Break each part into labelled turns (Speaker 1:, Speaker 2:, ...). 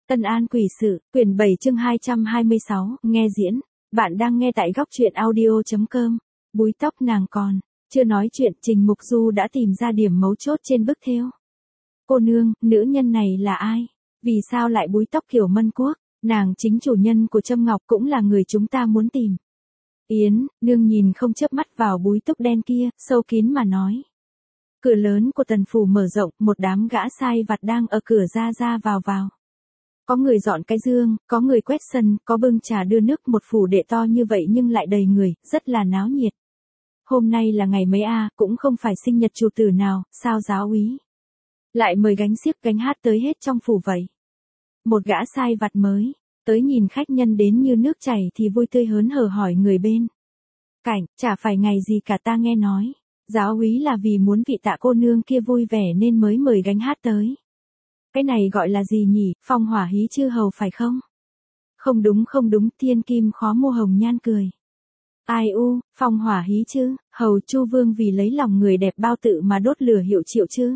Speaker 1: Tân An quỷ sự, quyển 7 chương 226, nghe diễn. Bạn đang nghe tại góc truyện audio.com. Búi tóc nàng còn. Chưa nói chuyện, Trình Mục Du đã tìm ra điểm mấu chốt trên bức thêu. Cô nương, nữ nhân này là ai? Vì sao lại búi tóc kiểu Mân Quốc? Nàng chính chủ nhân của Trâm Ngọc cũng là người chúng ta muốn tìm. Yến, nương nhìn không chớp mắt vào búi tóc đen kia, sâu kín mà nói. Cửa lớn của tần phủ mở rộng, một đám gã sai vặt đang ở cửa ra vào. Có người dọn cái dương, có người quét sân, có bưng trà đưa nước, một phủ đệ to như vậy nhưng lại đầy người, rất là náo nhiệt. Hôm nay là ngày mấy cũng không phải sinh nhật chủ tử nào, sao giáo úy lại mời gánh xiếc gánh hát tới hết trong phủ vậy. Một gã sai vặt mới, tới nhìn khách nhân đến như nước chảy thì vui tươi hớn hở hỏi người bên cạnh, chả phải ngày gì cả ta nghe nói. Giáo úy là vì muốn vị Tạ cô nương kia vui vẻ nên mới mời gánh hát tới. Cái này gọi là gì nhỉ, phong hỏa hí chư hầu phải không? Không đúng, thiên kim khó mua hồng nhan cười. Ai phong hỏa hí chứ, hầu Chu Vương vì lấy lòng người đẹp bao tự mà đốt lửa hiệu triệu chứ.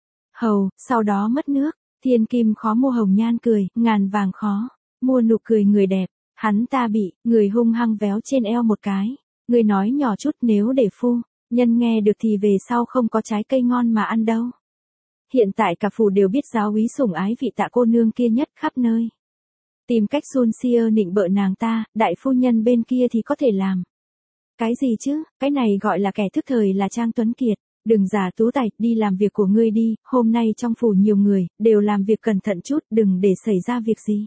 Speaker 1: Hầu, sau đó mất nước, thiên kim khó mua hồng nhan cười, ngàn vàng khó mua nụ cười người đẹp. Hắn ta bị, người hung hăng véo trên eo một cái. Người nói nhỏ chút, nếu để phu nhân nghe được thì về sau không có trái cây ngon mà ăn đâu. Hiện tại cả phủ đều biết giáo úy sủng ái vị Tạ cô nương kia nhất khắp nơi. Tìm cách xun xia nịnh bợ nàng ta, đại phu nhân bên kia thì có thể làm. Cái gì chứ, cái này gọi là kẻ thức thời là Trang Tuấn Kiệt. Đừng giả tú tài, đi làm việc của ngươi đi, hôm nay trong phủ nhiều người, đều làm việc cẩn thận chút, đừng để xảy ra việc gì.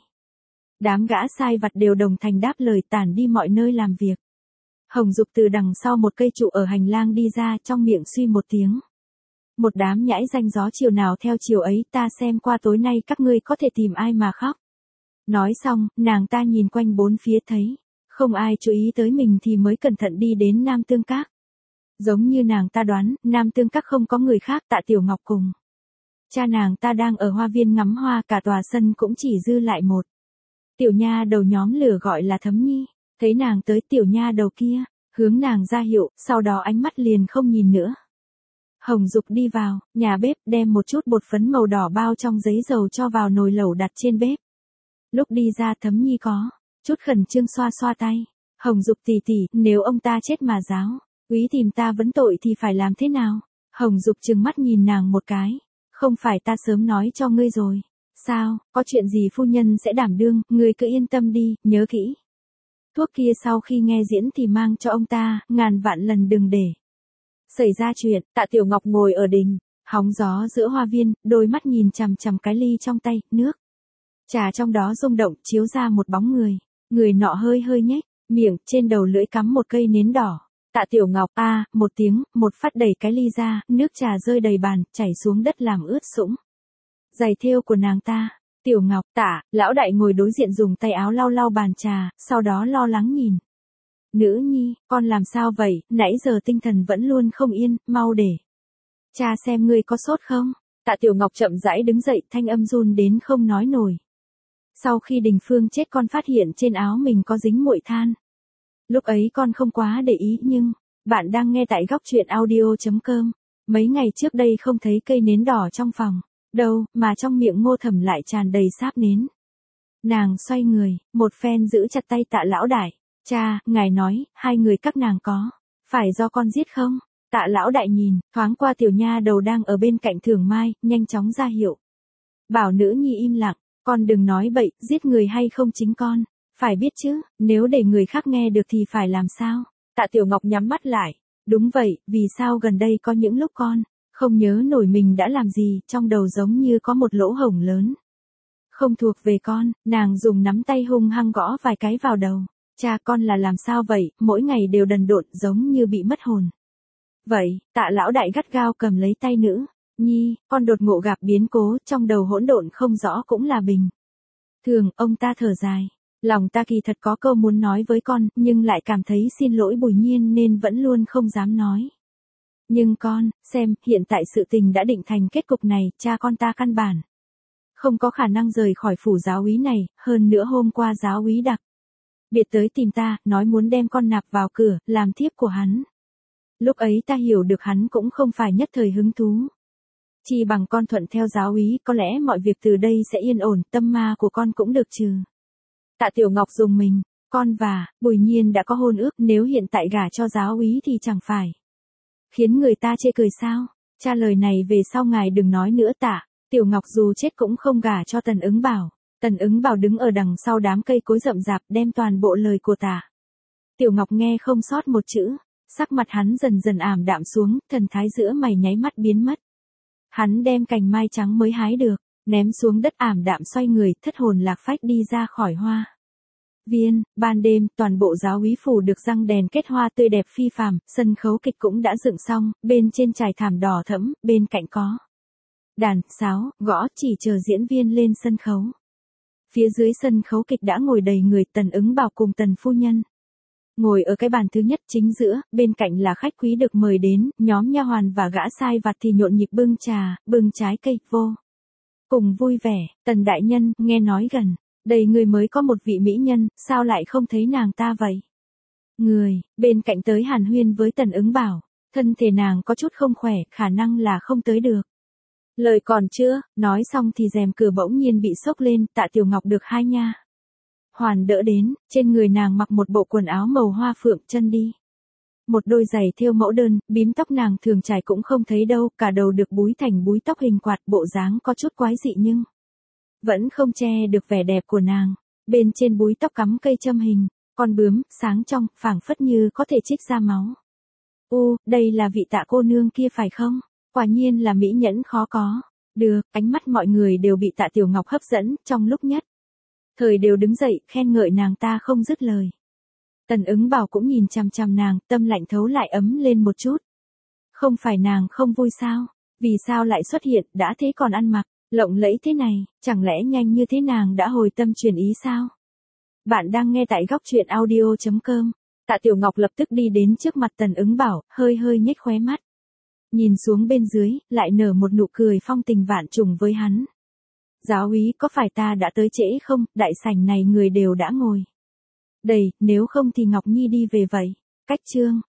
Speaker 1: Đám gã sai vặt đều đồng thanh đáp lời tản đi mọi nơi làm việc. Hồng Dục từ đằng sau một cây trụ ở hành lang đi ra, trong miệng suy một tiếng. Một đám nhãi danh gió chiều nào theo chiều ấy, ta xem qua tối nay các ngươi có thể tìm ai mà khóc. Nói xong, nàng ta nhìn quanh bốn phía thấy, không ai chú ý tới mình thì mới cẩn thận đi đến Nam Tương Các. Giống như nàng ta đoán, Nam Tương Các không có người khác, Tạ Tiểu Ngọc cùng cha nàng ta đang ở hoa viên ngắm hoa, cả tòa sân cũng chỉ dư lại một tiểu nha đầu nhóm lửa gọi là Thấm Nhi. Thấy nàng tới, tiểu nha đầu kia hướng nàng ra hiệu, sau đó ánh mắt liền không nhìn nữa. Hồng Dục đi vào nhà bếp, đem một chút bột phấn màu đỏ bao trong giấy dầu cho vào nồi lẩu đặt trên bếp. Lúc đi ra, Thấm Nhi có chút khẩn trương xoa xoa tay. Hồng Dục tỷ tỷ, nếu ông ta chết mà giáo úy tìm ta vấn tội thì phải làm thế nào? Hồng Dục trừng mắt nhìn nàng một cái. Không phải ta sớm nói cho ngươi rồi sao, có chuyện gì phu nhân sẽ đảm đương, ngươi cứ yên tâm đi, nhớ kỹ. Thuốc kia sau khi nghe diễn thì mang cho ông ta, ngàn vạn lần đừng để xảy ra chuyện. Tạ Tiểu Ngọc ngồi ở đình hóng gió giữa hoa viên, đôi mắt nhìn chằm chằm cái ly trong tay, nước trà trong đó rung động, chiếu ra một bóng người. Người nọ hơi nhếch miệng, trên đầu lưỡi cắm một cây nến đỏ. Tạ Tiểu Ngọc một tiếng, một phát đẩy cái ly ra, nước trà rơi đầy bàn, chảy xuống đất làm ướt sũng giày thêu của nàng ta. Tiểu Ngọc, Tạ, lão đại ngồi đối diện dùng tay áo lau bàn trà, sau đó lo lắng nhìn. Nữ nhi, con làm sao vậy, nãy giờ tinh thần vẫn luôn không yên, mau để cha xem ngươi có sốt không. Tạ Tiểu Ngọc chậm rãi đứng dậy, thanh âm run đến không nói nổi. Sau khi Đình Phương chết con phát hiện trên áo mình có dính muội than. Lúc ấy con không quá để ý nhưng, bạn đang nghe tại góc truyện audio.com. Mấy ngày trước đây không thấy cây nến đỏ trong phòng đâu, mà trong miệng Ngô Thẩm lại tràn đầy sáp nến. Nàng xoay người, một phen giữ chặt tay Tạ lão đại. Cha, ngài nói, hai người các nàng có phải do con giết không? Tạ lão đại nhìn thoáng qua tiểu nha đầu đang ở bên cạnh Thường Mai, nhanh chóng ra hiệu. Bảo nữ nhi im lặng, con đừng nói bậy, giết người hay không chính con phải biết chứ, nếu để người khác nghe được thì phải làm sao? Tạ Tiểu Ngọc nhắm mắt lại. Đúng vậy, vì sao gần đây có những lúc con không nhớ nổi mình đã làm gì, trong đầu giống như có một lỗ hổng lớn. Không thuộc về con, nàng dùng nắm tay hung hăng gõ vài cái vào đầu. Cha, con là làm sao vậy, mỗi ngày đều đần độn giống như bị mất hồn. Vậy, Tạ lão đại gắt gao cầm lấy tay nữ nhi, con đột ngộ gặp biến cố, trong đầu hỗn độn không rõ cũng là bình thường. Ông ta thở dài. Lòng ta kỳ thật có câu muốn nói với con, nhưng lại cảm thấy xin lỗi Bùi Nhiên nên vẫn luôn không dám nói. Nhưng con, xem, hiện tại sự tình đã định thành kết cục này, cha con ta căn bản không có khả năng rời khỏi phủ giáo úy này, hơn nữa hôm qua giáo úy đặc biệt tới tìm ta, nói muốn đem con nạp vào cửa, làm thiếp của hắn. Lúc ấy ta hiểu được hắn cũng không phải nhất thời hứng thú Chi bằng con thuận theo giáo úy, có lẽ mọi việc từ đây sẽ yên ổn, tâm ma của con cũng được trừ. Tạ Tiểu Ngọc dùng mình, con và Bùi Nhiên đã có hôn ước, nếu hiện tại gả cho giáo úy thì chẳng phải khiến người ta chê cười sao? Cha lời này về sau ngài đừng nói nữa. Tạ Tiểu Ngọc dù chết cũng không gả cho Tần Ứng Bảo. Tần Ứng Bảo đứng ở đằng sau đám cây cối rậm rạp đem toàn bộ lời của Tạ Tiểu Ngọc nghe không sót một chữ, sắc mặt hắn dần dần ảm đạm xuống, thần thái giữa mày nháy mắt biến mất. Hắn đem cành mai trắng mới hái được, ném xuống đất, ảm đạm xoay người, thất hồn lạc phách đi ra khỏi hoa viên. Ban đêm, toàn bộ giáo úy phủ được răng đèn kết hoa tươi đẹp phi phàm, sân khấu kịch cũng đã dựng xong, bên trên trải thảm đỏ thẫm, bên cạnh có đàn, sáo, gõ, chỉ chờ diễn viên lên sân khấu. Phía dưới sân khấu kịch đã ngồi đầy người, Tần Ứng Bảo cùng Tần phu nhân ngồi ở cái bàn thứ nhất chính giữa, bên cạnh là khách quý được mời đến, nhóm nha hoàn và gã sai vặt thì nhộn nhịp bưng trà, bưng trái cây, vô cùng vui vẻ. Tần đại nhân, nghe nói gần đây người mới có một vị mỹ nhân, sao lại không thấy nàng ta vậy? Người bên cạnh tới hàn huyên với Tần Ứng Bảo, thân thể nàng có chút không khỏe, khả năng là không tới được. Lời còn chưa nói xong thì rèm cửa bỗng nhiên bị xốc lên, Tạ Tiểu Ngọc được hai nha hoàn đỡ đến, trên người nàng mặc một bộ quần áo màu hoa phượng, chân đi một đôi giày thêu mẫu đơn, bím tóc nàng thường trải cũng không thấy đâu, cả đầu được búi thành búi tóc hình quạt, bộ dáng có chút quái dị nhưng vẫn không che được vẻ đẹp của nàng. Bên trên búi tóc cắm cây châm hình con bướm, sáng trong, phảng phất như có thể trích ra máu. Đây là vị Tạ cô nương kia phải không? Quả nhiên là mỹ nhẫn khó có. Được, ánh mắt mọi người đều bị Tạ Tiểu Ngọc hấp dẫn, trong lúc nhất thời đều đứng dậy, khen ngợi nàng ta không dứt lời. Tần Ứng Bảo cũng nhìn chằm chằm nàng, tâm lạnh thấu lại ấm lên một chút. Không phải nàng không vui sao? Vì sao lại xuất hiện, đã thế còn ăn mặc lộng lẫy thế này, chẳng lẽ nhanh như thế nàng đã hồi tâm chuyển ý sao? Bạn đang nghe tại góc truyện audio.com. Tạ Tiểu Ngọc lập tức đi đến trước mặt Tần Ứng Bảo, hơi hơi nhếch khóe mắt. Nhìn xuống bên dưới, lại nở một nụ cười phong tình vạn trùng với hắn. Giáo úy, có phải ta đã tới trễ không? Đại sảnh này người đều đã ngồi đầy, nếu không thì Ngọc Nhi đi về vậy. Cách chương